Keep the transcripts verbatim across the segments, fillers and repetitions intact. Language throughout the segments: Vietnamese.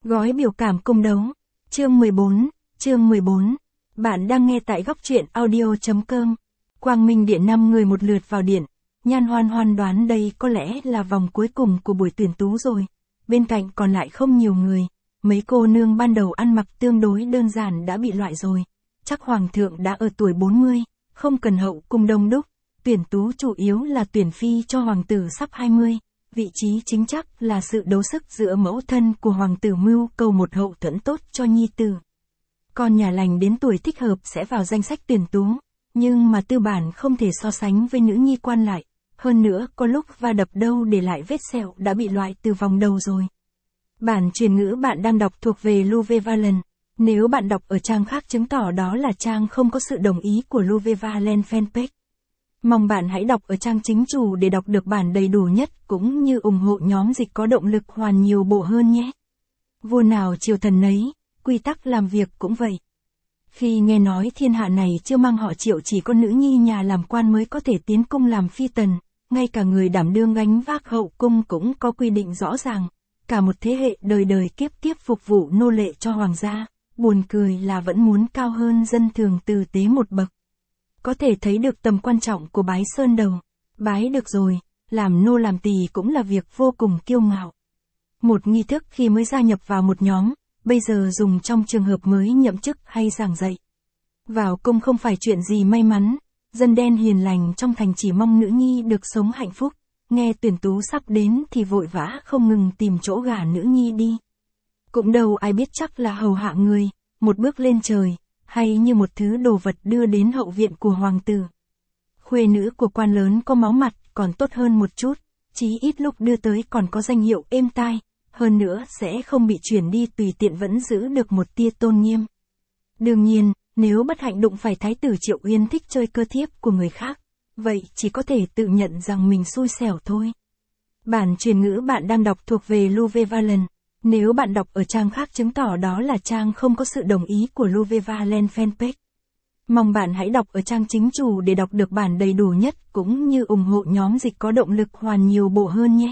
Gói biểu cảm cung đấu. Chương mười bốn, chương mười bốn. Bạn đang nghe tại góc truyện audio.com. Quang Minh Điện năm người một lượt vào điện. Nhan Hoan Hoan đoán đây có lẽ là vòng cuối cùng của buổi tuyển tú rồi. Bên cạnh còn lại không nhiều người. Mấy cô nương ban đầu ăn mặc tương đối đơn giản đã bị loại rồi. Chắc hoàng thượng đã ở tuổi bốn mươi, không cần hậu cung đông đúc. Tuyển tú chủ yếu là tuyển phi cho hoàng tử sắp hai mươi. Vị trí chính chắc là sự đấu sức giữa mẫu thân của hoàng tử mưu cầu một hậu thuẫn tốt cho nhi tử. Con nhà lành đến tuổi thích hợp sẽ vào danh sách tuyển tú, nhưng mà tư bản không thể so sánh với nữ nhi quan lại. Hơn nữa có lúc va đập đâu để lại vết sẹo đã bị loại từ vòng đầu rồi. Bản truyền ngữ bạn đang đọc thuộc về Louve Valen. Nếu bạn đọc ở trang khác chứng tỏ đó là trang không có sự đồng ý của Louve Valen fanpage. Mong bạn hãy đọc ở trang chính chủ để đọc được bản đầy đủ nhất cũng như ủng hộ nhóm dịch có động lực hoàn nhiều bộ hơn nhé. Vua nào triều thần nấy, quy tắc làm việc cũng vậy. Khi nghe nói thiên hạ này chưa mang họ Triệu chỉ có nữ nhi nhà làm quan mới có thể tiến cung làm phi tần, ngay cả người đảm đương gánh vác hậu cung cũng có quy định rõ ràng, cả một thế hệ đời đời kiếp kiếp phục vụ nô lệ cho hoàng gia, buồn cười là vẫn muốn cao hơn dân thường tử tế một bậc. Có thể thấy được tầm quan trọng của bái sơn đầu. Bái được rồi, làm nô làm tỳ cũng là việc vô cùng kiêu ngạo. Một nghi thức khi mới gia nhập vào một nhóm, bây giờ dùng trong trường hợp mới nhậm chức hay giảng dạy. Vào cung không phải chuyện gì may mắn, dân đen hiền lành trong thành chỉ mong nữ nhi được sống hạnh phúc, nghe tuyển tú sắp đến thì vội vã không ngừng tìm chỗ gả nữ nhi đi. Cũng đâu ai biết chắc là hầu hạ người, một bước lên trời, hay như một thứ đồ vật đưa đến hậu viện của hoàng tử. Khuê nữ của quan lớn có máu mặt còn tốt hơn một chút, chí ít lúc đưa tới còn có danh hiệu êm tai, hơn nữa sẽ không bị chuyển đi tùy tiện vẫn giữ được một tia tôn nghiêm. Đương nhiên, nếu bất hạnh đụng phải thái tử Triệu Uyên thích chơi cơ thiếp của người khác, vậy chỉ có thể tự nhận rằng mình xui xẻo thôi. Bản truyền ngữ bạn đang đọc thuộc về Louve Valen. Nếu bạn đọc ở trang khác chứng tỏ đó là trang không có sự đồng ý của Louve Valen fanpage. Mong bạn hãy đọc ở trang chính chủ để đọc được bản đầy đủ nhất cũng như ủng hộ nhóm dịch có động lực hoàn nhiều bộ hơn nhé.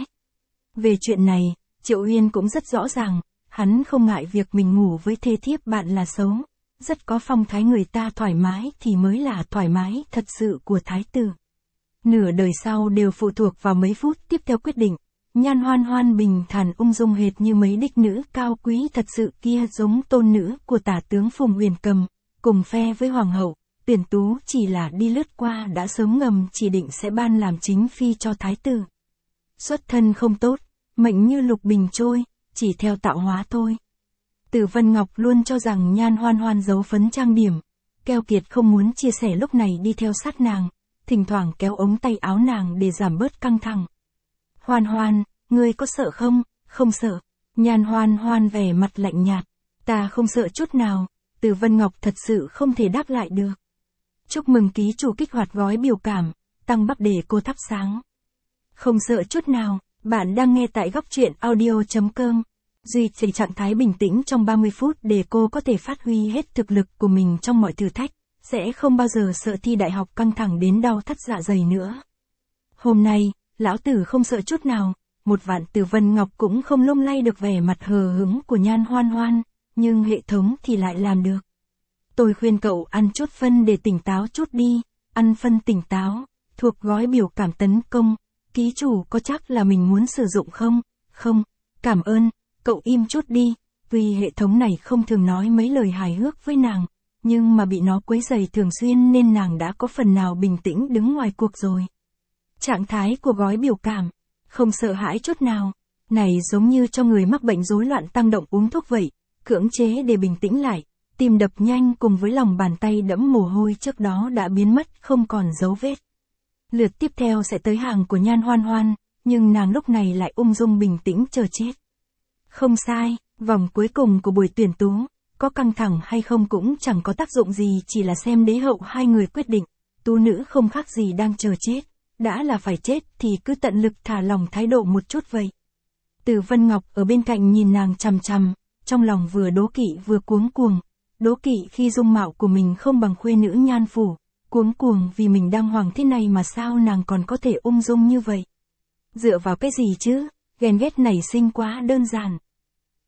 Về chuyện này, Triệu Uyên cũng rất rõ ràng, hắn không ngại việc mình ngủ với thê thiếp bạn là xấu, rất có phong thái người ta thoải mái thì mới là thoải mái thật sự của thái tử. Nửa đời sau đều phụ thuộc vào mấy phút tiếp theo quyết định. Nhan Hoan Hoan bình thản ung dung hệt như mấy đích nữ cao quý thật sự kia giống tôn nữ của tả tướng Phùng Huyền Cầm, cùng phe với hoàng hậu, tuyển tú chỉ là đi lướt qua đã sớm ngầm chỉ định sẽ ban làm chính phi cho thái tử. Xuất thân không tốt, mệnh như lục bình trôi, chỉ theo tạo hóa thôi. Tử Vân Ngọc luôn cho rằng Nhan Hoan Hoan giấu phấn trang điểm, keo kiệt không muốn chia sẻ lúc này đi theo sát nàng, thỉnh thoảng kéo ống tay áo nàng để giảm bớt căng thẳng. Hoan Hoan, ngươi có sợ không? Không sợ. Nhan Hoan Hoan vẻ mặt lạnh nhạt. Ta không sợ chút nào. Từ Vân Ngọc thật sự không thể đáp lại được. Chúc mừng ký chủ kích hoạt gói biểu cảm, tăng bắp để cô thắp sáng. Không sợ chút nào. Bạn đang nghe tại góc truyện audio.com. Duy trì trạng thái bình tĩnh trong ba mươi phút để cô có thể phát huy hết thực lực của mình trong mọi thử thách. Sẽ không bao giờ sợ thi đại học căng thẳng đến đau thắt dạ dày nữa. Hôm nay, lão tử không sợ chút nào. Một vạn Từ Vân Ngọc cũng không lung lay được vẻ mặt hờ hững của Nhan Hoan Hoan, nhưng hệ thống thì lại làm được. Tôi khuyên cậu ăn chút phân để tỉnh táo chút đi, ăn phân tỉnh táo, thuộc gói biểu cảm tấn công, ký chủ có chắc là mình muốn sử dụng không? Không, cảm ơn, cậu im chút đi, vì hệ thống này không thường nói mấy lời hài hước với nàng, nhưng mà bị nó quấy rầy thường xuyên nên nàng đã có phần nào bình tĩnh đứng ngoài cuộc rồi. Trạng thái của gói biểu cảm. Không sợ hãi chút nào. Này giống như cho người mắc bệnh rối loạn tăng động uống thuốc vậy, cưỡng chế để bình tĩnh lại, tim đập nhanh cùng với lòng bàn tay đẫm mồ hôi trước đó đã biến mất không còn dấu vết. Lượt tiếp theo sẽ tới hàng của Nhan Hoan Hoan, nhưng nàng lúc này lại ung dung bình tĩnh chờ chết. Không sai, vòng cuối cùng của buổi tuyển tú, có căng thẳng hay không cũng chẳng có tác dụng gì, chỉ là xem đế hậu hai người quyết định, tú nữ không khác gì đang chờ chết. Đã là phải chết thì cứ tận lực thả lòng thái độ một chút vậy. Từ Vân Ngọc ở bên cạnh nhìn nàng chằm chằm, trong lòng vừa đố kỵ vừa cuống cuồng. Đố kỵ khi dung mạo của mình không bằng khuê nữ Nhan phủ, cuống cuồng vì mình đang hoàng thế này mà sao nàng còn có thể ung dung như vậy. Dựa vào cái gì chứ, ghen ghét nảy sinh quá đơn giản.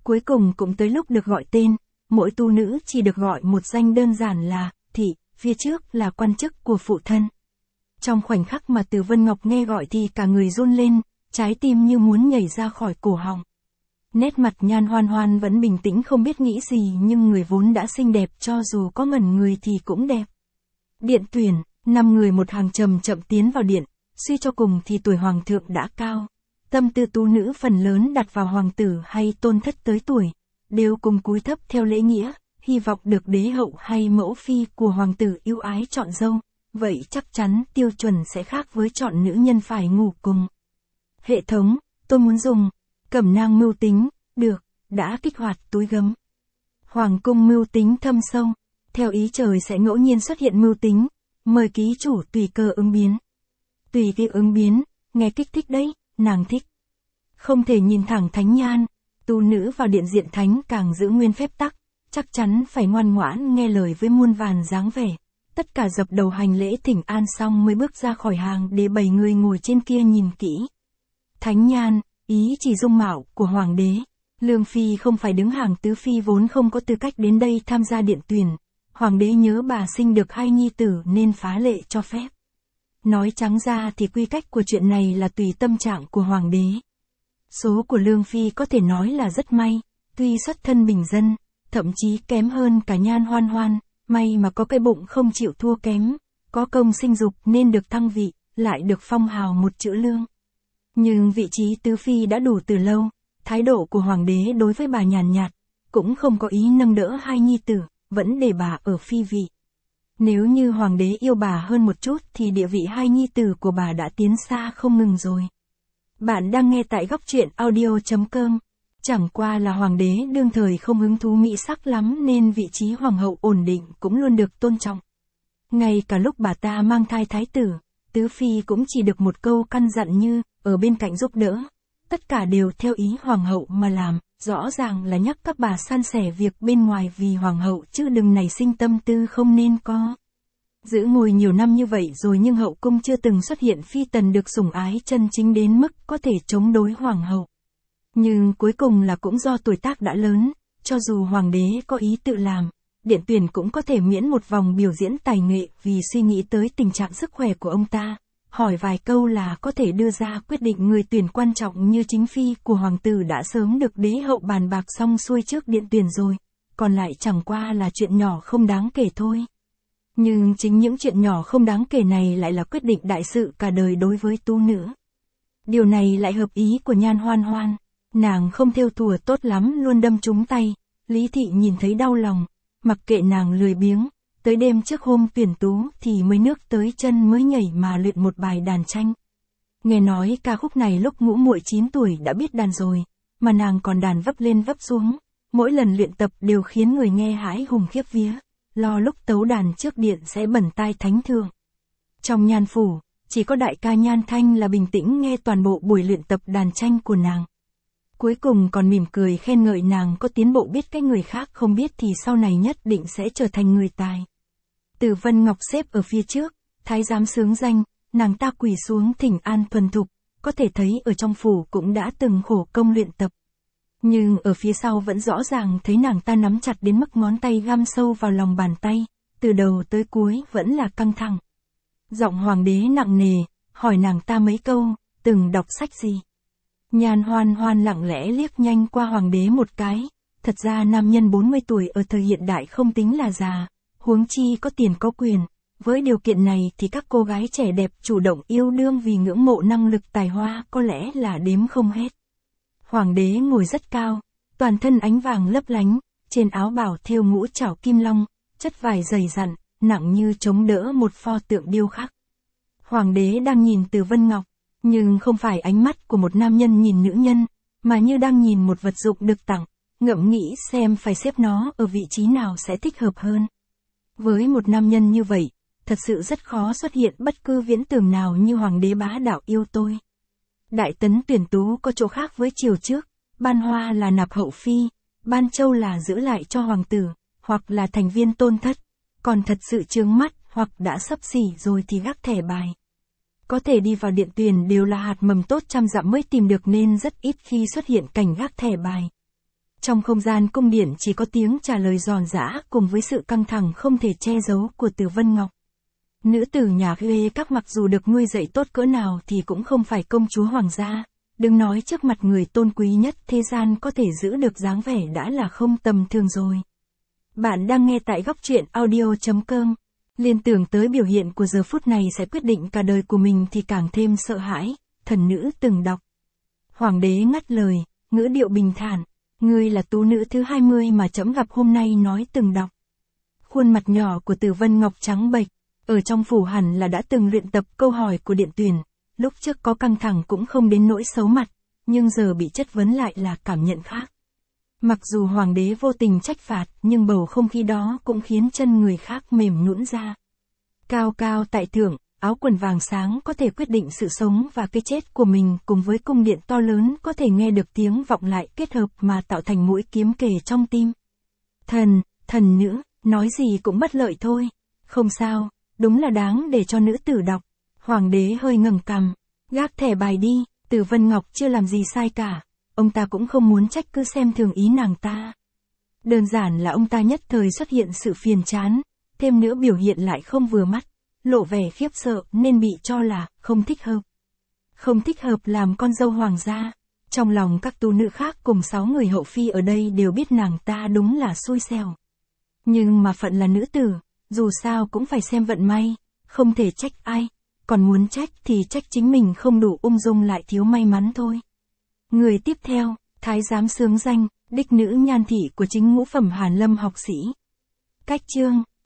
Cuối cùng cũng tới lúc được gọi tên, mỗi tu nữ chỉ được gọi một danh đơn giản là thị, phía trước là quan chức của phụ thân. Trong khoảnh khắc mà Từ Vân Ngọc nghe gọi thì cả người run lên, trái tim như muốn nhảy ra khỏi cổ họng. Nét mặt Nhan Hoan Hoan vẫn bình tĩnh không biết nghĩ gì, nhưng người vốn đã xinh đẹp cho dù có ngẩn người thì cũng đẹp. Điện tuyển, năm người một hàng chậm chậm tiến vào điện, suy cho cùng thì tuổi hoàng thượng đã cao. Tâm tư tu nữ phần lớn đặt vào hoàng tử hay tôn thất tới tuổi, đều cùng cúi thấp theo lễ nghĩa, hy vọng được đế hậu hay mẫu phi của hoàng tử yêu ái chọn dâu, vậy chắc chắn tiêu chuẩn sẽ khác với chọn nữ nhân phải ngủ cùng. Hệ thống, tôi muốn dùng, cẩm nang mưu tính, được, đã kích hoạt túi gấm. Hoàng cung mưu tính thâm sâu, theo ý trời sẽ ngẫu nhiên xuất hiện mưu tính, mời ký chủ tùy cơ ứng biến. Tùy cơ ứng biến, nghe kích thích đấy, nàng thích. Không thể nhìn thẳng thánh nhan, tu nữ vào điện diện thánh càng giữ nguyên phép tắc, chắc chắn phải ngoan ngoãn nghe lời với muôn vàn dáng vẻ. Tất cả dập đầu hành lễ thỉnh an xong mới bước ra khỏi hàng để bảy người ngồi trên kia nhìn kỹ. Thánh nhan, ý chỉ dung mạo của hoàng đế. Lương Phi không phải đứng hàng tứ phi vốn không có tư cách đến đây tham gia điện tuyển. Hoàng đế nhớ bà sinh được hai nhi tử nên phá lệ cho phép. Nói trắng ra thì quy cách của chuyện này là tùy tâm trạng của hoàng đế. Số của Lương Phi có thể nói là rất may, tuy xuất thân bình dân, thậm chí kém hơn cả Nhan Hoan Hoan, may mà có cái bụng không chịu thua kém, có công sinh dục nên được thăng vị, lại được phong hào một chữ lương. Nhưng vị trí tứ phi đã đủ từ lâu, thái độ của hoàng đế đối với bà nhàn nhạt, cũng không có ý nâng đỡ hai nhi tử, vẫn để bà ở phi vị. Nếu như hoàng đế yêu bà hơn một chút thì địa vị hai nhi tử của bà đã tiến xa không ngừng rồi. Bạn đang nghe tại góc truyện audio chấm com. Chẳng qua là hoàng đế đương thời không hứng thú mỹ sắc lắm nên vị trí hoàng hậu ổn định cũng luôn được tôn trọng. Ngay cả lúc bà ta mang thai thái tử, tứ phi cũng chỉ được một câu căn dặn như, ở bên cạnh giúp đỡ. Tất cả đều theo ý hoàng hậu mà làm, rõ ràng là nhắc các bà san sẻ việc bên ngoài vì hoàng hậu chứ đừng nảy sinh tâm tư không nên có. Giữ ngồi nhiều năm như vậy rồi nhưng hậu cung chưa từng xuất hiện phi tần được sủng ái chân chính đến mức có thể chống đối hoàng hậu. Nhưng cuối cùng là cũng do tuổi tác đã lớn, cho dù hoàng đế có ý tự làm, điện tuyển cũng có thể miễn một vòng biểu diễn tài nghệ vì suy nghĩ tới tình trạng sức khỏe của ông ta. Hỏi vài câu là có thể đưa ra quyết định người tuyển quan trọng như chính phi của hoàng tử đã sớm được đế hậu bàn bạc xong xuôi trước điện tuyển rồi, còn lại chẳng qua là chuyện nhỏ không đáng kể thôi. Nhưng chính những chuyện nhỏ không đáng kể này lại là quyết định đại sự cả đời đối với tu nữ. Điều này lại hợp ý của Nhan Hoan Hoan, nàng không thêu thùa tốt lắm luôn đâm trúng tay, Lý Thị nhìn thấy đau lòng, mặc kệ nàng lười biếng. Tới đêm trước hôm tuyển tú thì mới nước tới chân mới nhảy mà luyện một bài đàn tranh. Nghe nói ca khúc này lúc ngũ muội chín tuổi đã biết đàn rồi, mà nàng còn đàn vấp lên vấp xuống, mỗi lần luyện tập đều khiến người nghe hãi hùng khiếp vía, lo lúc tấu đàn trước điện sẽ bẩn tai thánh thượng. Trong Nhan phủ, chỉ có đại ca Nhan Thanh là bình tĩnh nghe toàn bộ buổi luyện tập đàn tranh của nàng. Cuối cùng còn mỉm cười khen ngợi nàng có tiến bộ biết cái người khác không biết thì sau này nhất định sẽ trở thành người tài. Từ Vân Ngọc xếp ở phía trước, thái giám sướng danh, nàng ta quỳ xuống thỉnh an thuần thục, có thể thấy ở trong phủ cũng đã từng khổ công luyện tập. Nhưng ở phía sau vẫn rõ ràng thấy nàng ta nắm chặt đến mức ngón tay găm sâu vào lòng bàn tay, từ đầu tới cuối vẫn là căng thẳng. Giọng hoàng đế nặng nề, hỏi nàng ta mấy câu, từng đọc sách gì. Nhan Hoan Hoan lặng lẽ liếc nhanh qua hoàng đế một cái, thật ra nam nhân bốn mươi tuổi ở thời hiện đại không tính là già, huống chi có tiền có quyền, với điều kiện này thì các cô gái trẻ đẹp chủ động yêu đương vì ngưỡng mộ năng lực tài hoa có lẽ là đếm không hết. Hoàng đế ngồi rất cao, toàn thân ánh vàng lấp lánh, trên áo bào thêu ngũ trảo kim long, chất vải dày dặn, nặng như chống đỡ một pho tượng điêu khắc. Hoàng đế đang nhìn Từ Vân Ngọc, nhưng không phải ánh mắt của một nam nhân nhìn nữ nhân, mà như đang nhìn một vật dụng được tặng, ngẫm nghĩ xem phải xếp nó ở vị trí nào sẽ thích hợp hơn. Với một nam nhân như vậy, thật sự rất khó xuất hiện bất cứ viễn tưởng nào như hoàng đế bá đạo yêu tôi. Đại tấn tuyển tú có chỗ khác với chiều trước, ban hoa là nạp hậu phi, ban châu là giữ lại cho hoàng tử, hoặc là thành viên tôn thất, còn thật sự chướng mắt hoặc đã sắp xỉ rồi thì gác thẻ bài. Có thể đi vào điện tuyển đều là hạt mầm tốt trăm dặm mới tìm được nên rất ít khi xuất hiện cảnh gác thẻ bài. Trong không gian cung điện chỉ có tiếng trả lời giòn giã cùng với sự căng thẳng không thể che giấu của Từ Vân Ngọc. Nữ tử nhà Lê Các mặc dù được nuôi dạy tốt cỡ nào thì cũng không phải công chúa hoàng gia. Đừng nói trước mặt người tôn quý nhất thế gian có thể giữ được dáng vẻ đã là không tầm thường rồi. Bạn đang nghe tại góc truyện audio chấm com. Liên tưởng tới biểu hiện của giờ phút này sẽ quyết định cả đời của mình thì càng thêm sợ hãi, thần nữ từng đọc. Hoàng đế ngắt lời, ngữ điệu bình thản, ngươi là tú nữ thứ hai mươi mà trẫm gặp hôm nay nói từng đọc. Khuôn mặt nhỏ của Từ Vân Ngọc trắng bệch, ở trong phủ hẳn là đã từng luyện tập câu hỏi của điện tuyển, lúc trước có căng thẳng cũng không đến nỗi xấu mặt, nhưng giờ bị chất vấn lại là cảm nhận khác. Mặc dù hoàng đế vô tình trách phạt, nhưng bầu không khí đó cũng khiến chân người khác mềm nhũn ra. Cao cao tại thượng, áo quần vàng sáng có thể quyết định sự sống và cái chết của mình, cùng với cung điện to lớn có thể nghe được tiếng vọng lại kết hợp mà tạo thành mũi kiếm kề trong tim. Thần, thần nữ, nói gì cũng bất lợi thôi. Không sao, đúng là đáng để cho nữ tử đọc. Hoàng đế hơi ngẩng cằm, gác thẻ bài đi, Từ Vân Ngọc chưa làm gì sai cả. Ông ta cũng không muốn trách cứ xem thường ý nàng ta. Đơn giản là ông ta nhất thời xuất hiện sự phiền chán, thêm nữa biểu hiện lại không vừa mắt, lộ vẻ khiếp sợ nên bị cho là không thích hợp. Không thích hợp làm con dâu hoàng gia. Trong lòng các tú nữ khác cùng sáu người hậu phi ở đây đều biết nàng ta đúng là xui xẻo. Nhưng mà phận là nữ tử, dù sao cũng phải xem vận may, không thể trách ai, còn muốn trách thì trách chính mình không đủ ung dung lại thiếu may mắn thôi. Người tiếp theo, thái giám xướng danh, đích nữ nhan thị của chính ngũ phẩm Hàn Lâm học sĩ. Cách chương,